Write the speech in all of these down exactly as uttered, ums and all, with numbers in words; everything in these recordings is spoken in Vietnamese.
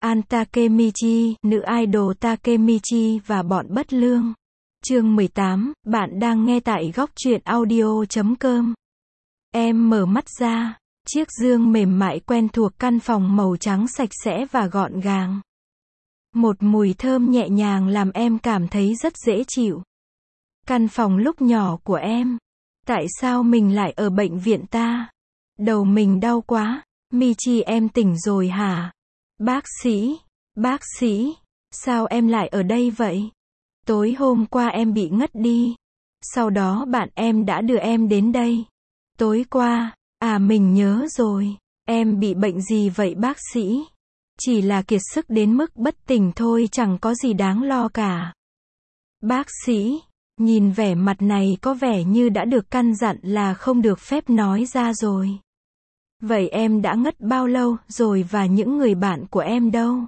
An Takemichi, nữ idol Takemichi và bọn bất lương. Chương mười tám, bạn đang nghe tại góc truyện audio chấm com. Em mở mắt ra, chiếc giường mềm mại quen thuộc căn phòng màu trắng sạch sẽ và gọn gàng. Một mùi thơm nhẹ nhàng làm em cảm thấy rất dễ chịu. Căn phòng lúc nhỏ của em. Tại sao mình lại ở bệnh viện ta? Đầu mình đau quá. Michi, em tỉnh rồi hả? Bác sĩ, bác sĩ, sao em lại ở đây vậy? Tối hôm qua em bị ngất đi. Sau đó bạn em đã đưa em đến đây. Tối qua, à mình nhớ rồi. Em bị bệnh gì vậy bác sĩ? Chỉ là kiệt sức đến mức bất tỉnh thôi, chẳng có gì đáng lo cả. Bác sĩ, nhìn vẻ mặt này có vẻ như đã được căn dặn là không được phép nói ra rồi. Vậy em đã ngất bao lâu rồi và những người bạn của em đâu?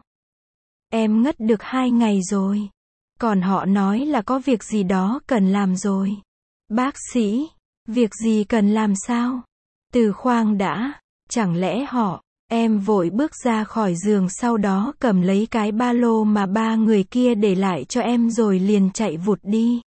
Em ngất được hai ngày rồi. Còn họ nói là có việc gì đó cần làm rồi. Bác sĩ, việc gì cần làm sao? Từ khoang đã, chẳng lẽ họ... Em vội bước ra khỏi giường, sau đó cầm lấy cái ba lô mà ba người kia để lại cho em rồi liền chạy vụt đi.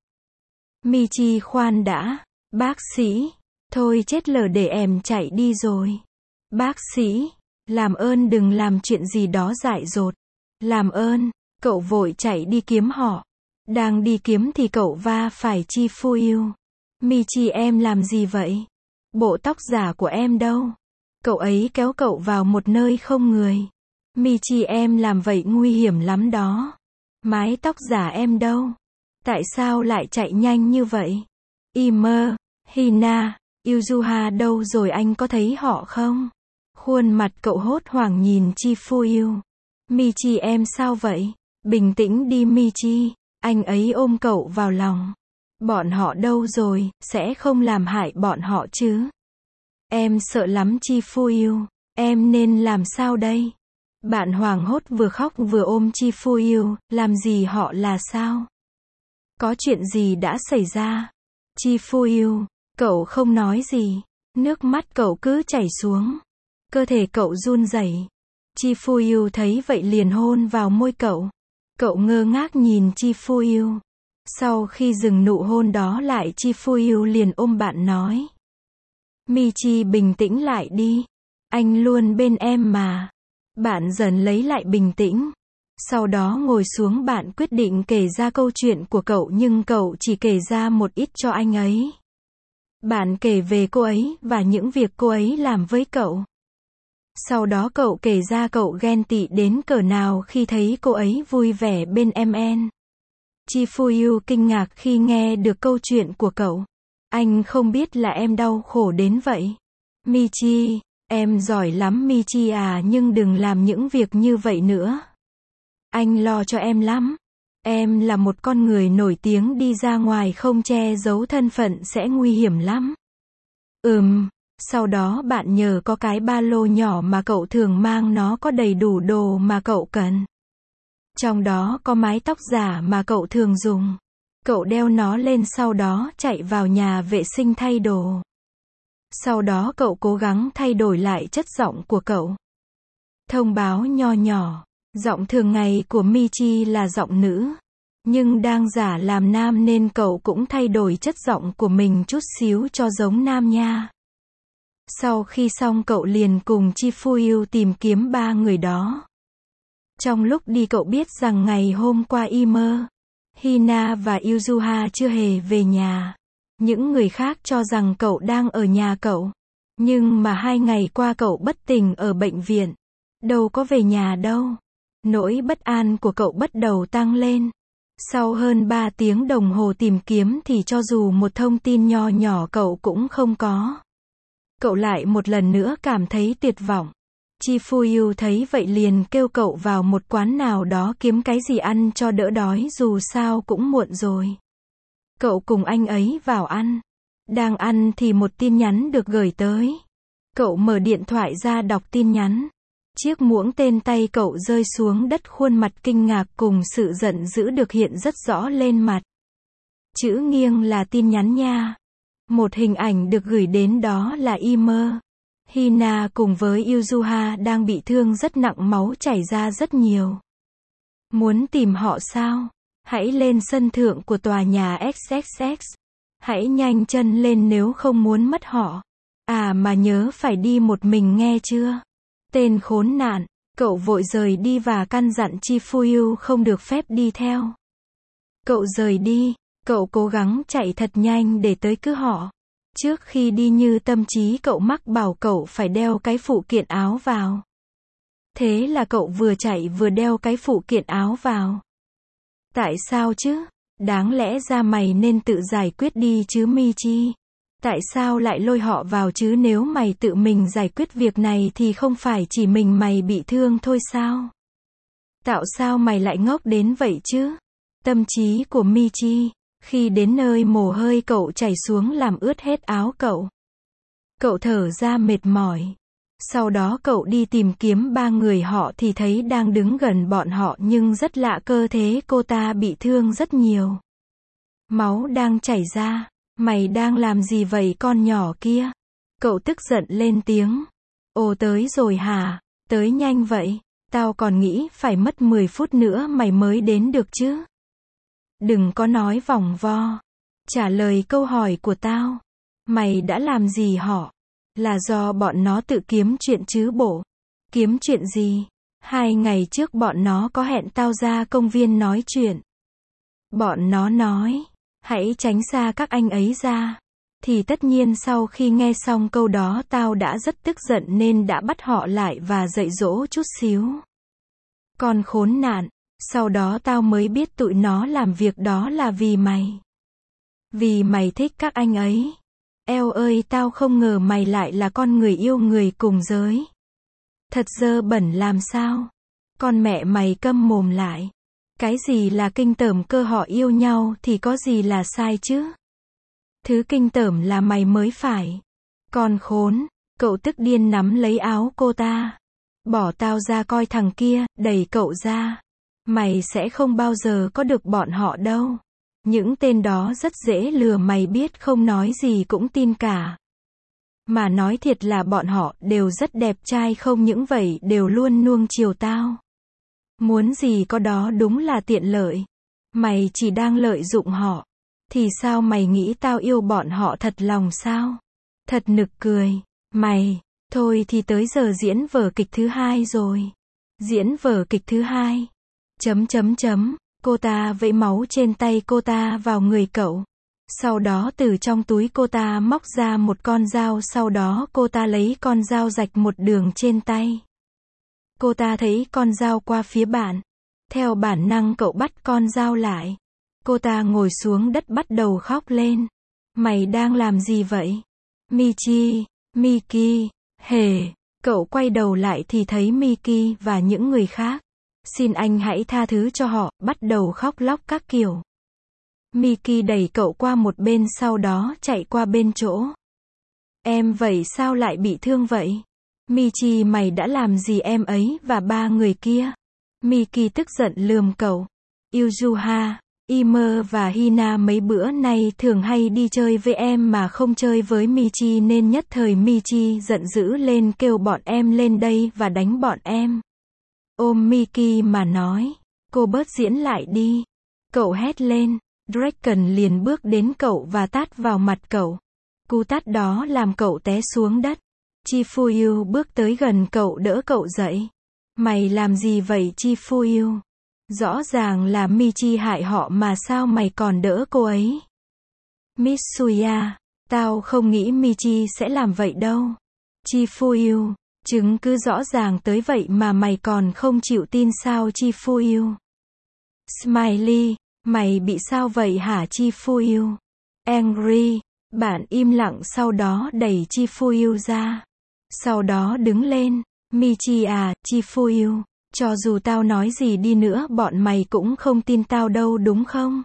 Michi, khoan đã. Bác sĩ, thôi chết lờ, để em chạy đi rồi. Bác sĩ, làm ơn đừng làm chuyện gì đó dại dột. Làm ơn. Cậu vội chạy đi kiếm họ. Đang đi kiếm thì cậu va phải Chifuyu. Michi, em làm gì vậy? Bộ tóc giả của em đâu? Cậu ấy kéo cậu vào một nơi không người. Michi, em làm vậy nguy hiểm lắm đó. Mái tóc giả em đâu? Tại sao lại chạy nhanh như vậy? Ime, Hina, Yuzuha đâu rồi, anh có thấy họ không? Khuôn mặt cậu hốt hoảng nhìn Chifuyu. Michi, em sao vậy? Bình tĩnh đi Michi. Anh ấy ôm cậu vào lòng. Bọn họ đâu rồi, sẽ không làm hại bọn họ chứ? Em sợ lắm Chifuyu. Em nên làm sao đây? Bạn hoảng hốt vừa khóc vừa ôm Chifuyu. Làm gì họ là sao? Có chuyện gì đã xảy ra? Chifuyu, cậu không nói gì. Nước mắt cậu cứ chảy xuống. Cơ thể cậu run rẩy. Chifuyu thấy vậy liền hôn vào môi cậu. Cậu ngơ ngác nhìn Chifuyu. Sau khi dừng nụ hôn đó lại, Chifuyu liền ôm bạn nói. Michi, bình tĩnh lại đi. Anh luôn bên em mà. Bạn dần lấy lại bình tĩnh. Sau đó ngồi xuống, bạn quyết định kể ra câu chuyện của cậu, nhưng cậu chỉ kể ra một ít cho anh ấy. Bạn kể về cô ấy và những việc cô ấy làm với cậu. Sau đó cậu kể ra cậu ghen tị đến cỡ nào khi thấy cô ấy vui vẻ bên em en. Chifuyu kinh ngạc khi nghe được câu chuyện của cậu. Anh không biết là em đau khổ đến vậy. Michi, em giỏi lắm Michi à, nhưng đừng làm những việc như vậy nữa. Anh lo cho em lắm. Em là một con người nổi tiếng, đi ra ngoài không che giấu thân phận sẽ nguy hiểm lắm. Ừm, sau đó bạn nhờ có cái ba lô nhỏ mà cậu thường mang, nó có đầy đủ đồ mà cậu cần. Trong đó có mái tóc giả mà cậu thường dùng. Cậu đeo nó lên, sau đó chạy vào nhà vệ sinh thay đồ. Sau đó cậu cố gắng thay đổi lại chất giọng của cậu. Thông báo nho nhỏ. Giọng thường ngày của Michi là giọng nữ. Nhưng đang giả làm nam nên cậu cũng thay đổi chất giọng của mình chút xíu cho giống nam nha. Sau khi xong cậu liền cùng Chifuyu tìm kiếm ba người đó. Trong lúc đi cậu biết rằng ngày hôm qua Ime, Hina và Yuzuha chưa hề về nhà. Những người khác cho rằng cậu đang ở nhà cậu. Nhưng mà hai ngày qua cậu bất tỉnh ở bệnh viện. Đâu có về nhà đâu. Nỗi bất an của cậu bắt đầu tăng lên. Sau hơn ba tiếng đồng hồ tìm kiếm thì cho dù một thông tin nho nhỏ cậu cũng không có. Cậu lại một lần nữa cảm thấy tuyệt vọng. Chifuyu thấy vậy liền kêu cậu vào một quán nào đó kiếm cái gì ăn cho đỡ đói, dù sao cũng muộn rồi. Cậu cùng anh ấy vào ăn. Đang ăn thì một tin nhắn được gửi tới. Cậu mở điện thoại ra đọc tin nhắn. Chiếc muỗng tên tay cậu rơi xuống đất, khuôn mặt kinh ngạc cùng sự giận dữ được hiện rất rõ lên mặt. Chữ nghiêng là tin nhắn nha. Một hình ảnh được gửi đến, đó là Ime, Hina cùng với Yuzuha đang bị thương rất nặng, máu chảy ra rất nhiều. Muốn tìm họ sao? Hãy lên sân thượng của tòa nhà ích ích ích. Hãy nhanh chân lên nếu không muốn mất họ. À mà nhớ phải đi một mình nghe chưa? Tên khốn nạn. Cậu vội rời đi và căn dặn Chifuyu không được phép đi theo. Cậu rời đi. Cậu cố gắng chạy thật nhanh để tới cứu họ. Trước khi đi Như Tâm Trí cậu mắc bảo cậu phải đeo cái phụ kiện áo vào. Thế là cậu vừa chạy vừa đeo cái phụ kiện áo vào. Tại sao chứ? Đáng lẽ ra mày nên tự giải quyết đi chứ Michi. Tại sao lại lôi họ vào chứ, nếu mày tự mình giải quyết việc này thì không phải chỉ mình mày bị thương thôi sao? Tạo sao mày lại ngốc đến vậy chứ? Tâm trí của Michi. Khi đến nơi mồ hôi cậu chảy xuống làm ướt hết áo cậu. Cậu thở ra mệt mỏi. Sau đó cậu đi tìm kiếm ba người họ thì thấy đang đứng gần bọn họ, nhưng rất lạ, cơ thể cô ta bị thương rất nhiều. Máu đang chảy ra. Mày đang làm gì vậy con nhỏ kia? Cậu tức giận lên tiếng. Ồ, tới rồi hả? Tới nhanh vậy. Tao còn nghĩ phải mất mười phút nữa mày mới đến được chứ. Đừng có nói vòng vo. Trả lời câu hỏi của tao. Mày đã làm gì họ? Là do bọn nó tự kiếm chuyện chứ bộ. Kiếm chuyện gì? Hai ngày trước bọn nó có hẹn tao ra công viên nói chuyện. Bọn nó nói, hãy tránh xa các anh ấy ra. Thì tất nhiên sau khi nghe xong câu đó tao đã rất tức giận nên đã bắt họ lại và dạy dỗ chút xíu. Con khốn nạn. Sau đó tao mới biết tụi nó làm việc đó là vì mày. Vì mày thích các anh ấy. Eo ơi, tao không ngờ mày lại là con người yêu người cùng giới. Thật dơ bẩn làm sao? Con mẹ mày câm mồm lại. Cái gì là kinh tởm cơ, họ yêu nhau thì có gì là sai chứ? Thứ kinh tởm là mày mới phải. Con khốn. Cậu tức điên nắm lấy áo cô ta. Bỏ tao ra coi thằng kia, đẩy cậu ra. Mày sẽ không bao giờ có được bọn họ đâu. Những tên đó rất dễ lừa, mày biết không, nói gì cũng tin cả. Mà nói thiệt là bọn họ đều rất đẹp trai, không những vậy đều luôn nuông chiều tao. Muốn gì có đó, đúng là tiện lợi. Mày chỉ đang lợi dụng họ. Thì sao mày nghĩ tao yêu bọn họ thật lòng sao? Thật nực cười. Mày, thôi thì tới giờ diễn vở kịch thứ hai rồi. Diễn vở kịch thứ hai. Chấm chấm chấm, cô ta vẫy máu trên tay cô ta vào người cậu. Sau đó từ trong túi cô ta móc ra một con dao, sau đó cô ta lấy con dao rạch một đường trên tay. Cô ta thấy con dao qua phía bạn. Theo bản năng cậu bắt con dao lại. Cô ta ngồi xuống đất bắt đầu khóc lên. Mày đang làm gì vậy? Michi, Miki, hề. Cậu quay đầu lại thì thấy Miki và những người khác. Xin anh hãy tha thứ cho họ, bắt đầu khóc lóc các kiểu. Miki đẩy cậu qua một bên, sau đó chạy qua bên chỗ. Em vậy sao lại bị thương vậy? Michi, mày đã làm gì em ấy và ba người kia? Miki tức giận lườm cậu. Yuzuha, Imer và Hina mấy bữa nay thường hay đi chơi với em mà không chơi với Michi, nên nhất thời Michi giận dữ lên kêu bọn em lên đây và đánh bọn em. Ôm Miki mà nói, cô bớt diễn lại đi. Cậu hét lên. Draken liền bước đến cậu và tát vào mặt cậu. Cú tát đó làm cậu té xuống đất. Chifuyu bước tới gần cậu đỡ cậu dậy. Mày làm gì vậy Chifuyu? Rõ ràng là Michi hại họ mà sao mày còn đỡ cô ấy? Mitsuya, tao không nghĩ Michi sẽ làm vậy đâu. Chifuyu, chứng cứ rõ ràng tới vậy mà mày còn không chịu tin sao Chifuyu? Smiley, mày bị sao vậy hả Chifuyu? Angry, bạn im lặng, sau đó đẩy Chifuyu ra. Sau đó đứng lên. Michi à, Chifuyu, cho dù tao nói gì đi nữa bọn mày cũng không tin tao đâu đúng không?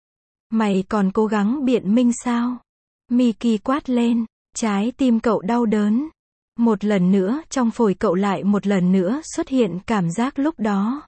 Mày còn cố gắng biện minh sao? Miki quát lên. Trái tim cậu đau đớn. Một lần nữa trong phổi cậu lại một lần nữa xuất hiện cảm giác lúc đó.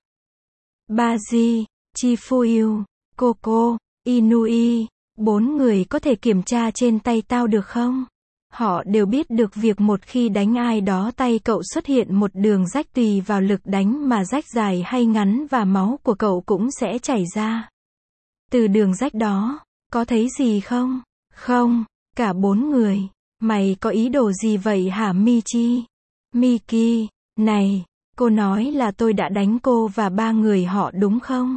Baji, Chifuyu, Coco, Inui, bốn người có thể kiểm tra trên tay tao được không? Họ đều biết được việc một khi đánh ai đó tay cậu xuất hiện một đường rách tùy vào lực đánh mà rách dài hay ngắn và máu của cậu cũng sẽ chảy ra. Từ đường rách đó, có thấy gì không? Không, cả bốn người. Mày có ý đồ gì vậy hả Michi? Miki, này, cô nói là tôi đã đánh cô và ba người họ đúng không?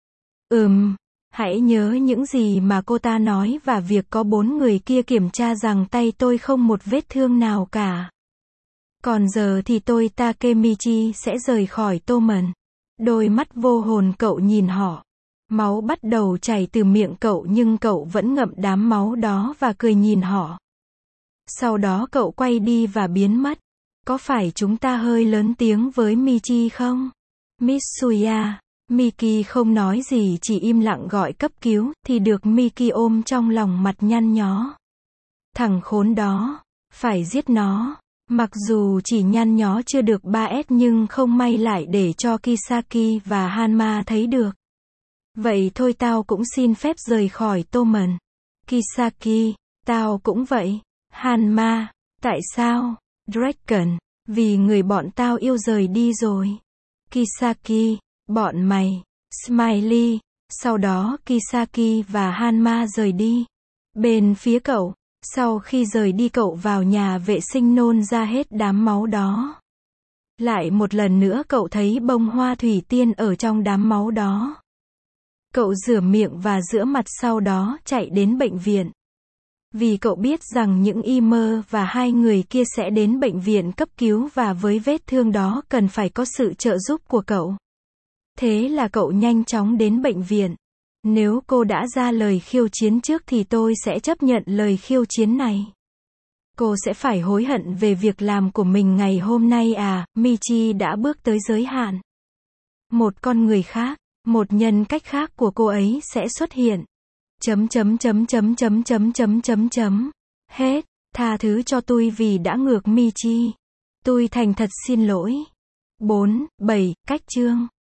Ừm, hãy nhớ những gì mà cô ta nói và việc có bốn người kia kiểm tra rằng tay tôi không một vết thương nào cả. Còn giờ thì tôi Takemichi sẽ rời khỏi Toman. Đôi mắt vô hồn cậu nhìn họ. Máu bắt đầu chảy từ miệng cậu nhưng cậu vẫn ngậm đám máu đó và cười nhìn họ. Sau đó cậu quay đi và biến mất. Có phải chúng ta hơi lớn tiếng với Michi không? Mitsuya. Miki không nói gì chỉ im lặng gọi cấp cứu, thì được Miki ôm trong lòng mặt nhăn nhó. Thằng khốn đó, phải giết nó. Mặc dù chỉ nhăn nhó chưa được ba S nhưng không may lại để cho Kisaki và Hanma thấy được. Vậy thôi tao cũng xin phép rời khỏi Toman. Kisaki, tao cũng vậy. Hanma, tại sao? Dragon, vì người bọn tao yêu rời đi rồi. Kisaki, bọn mày. Smiley, sau đó Kisaki và Hanma rời đi. Bên phía cậu, sau khi rời đi cậu vào nhà vệ sinh nôn ra hết đám máu đó. Lại một lần nữa cậu thấy bông hoa thủy tiên ở trong đám máu đó. Cậu rửa miệng và rửa mặt sau đó chạy đến bệnh viện. Vì cậu biết rằng những Imer và hai người kia sẽ đến bệnh viện cấp cứu và với vết thương đó cần phải có sự trợ giúp của cậu. Thế là cậu nhanh chóng đến bệnh viện. Nếu cô đã ra lời khiêu chiến trước thì tôi sẽ chấp nhận lời khiêu chiến này. Cô sẽ phải hối hận về việc làm của mình ngày hôm nay à, Michi đã bước tới giới hạn. Một con người khác, một nhân cách khác của cô ấy sẽ xuất hiện. Chấm chấm chấm chấm chấm chấm chấm chấm chấm. Hết, tha thứ cho tôi vì đã ngược Michi. Tôi thành thật xin lỗi. bốn, bảy, cách chương.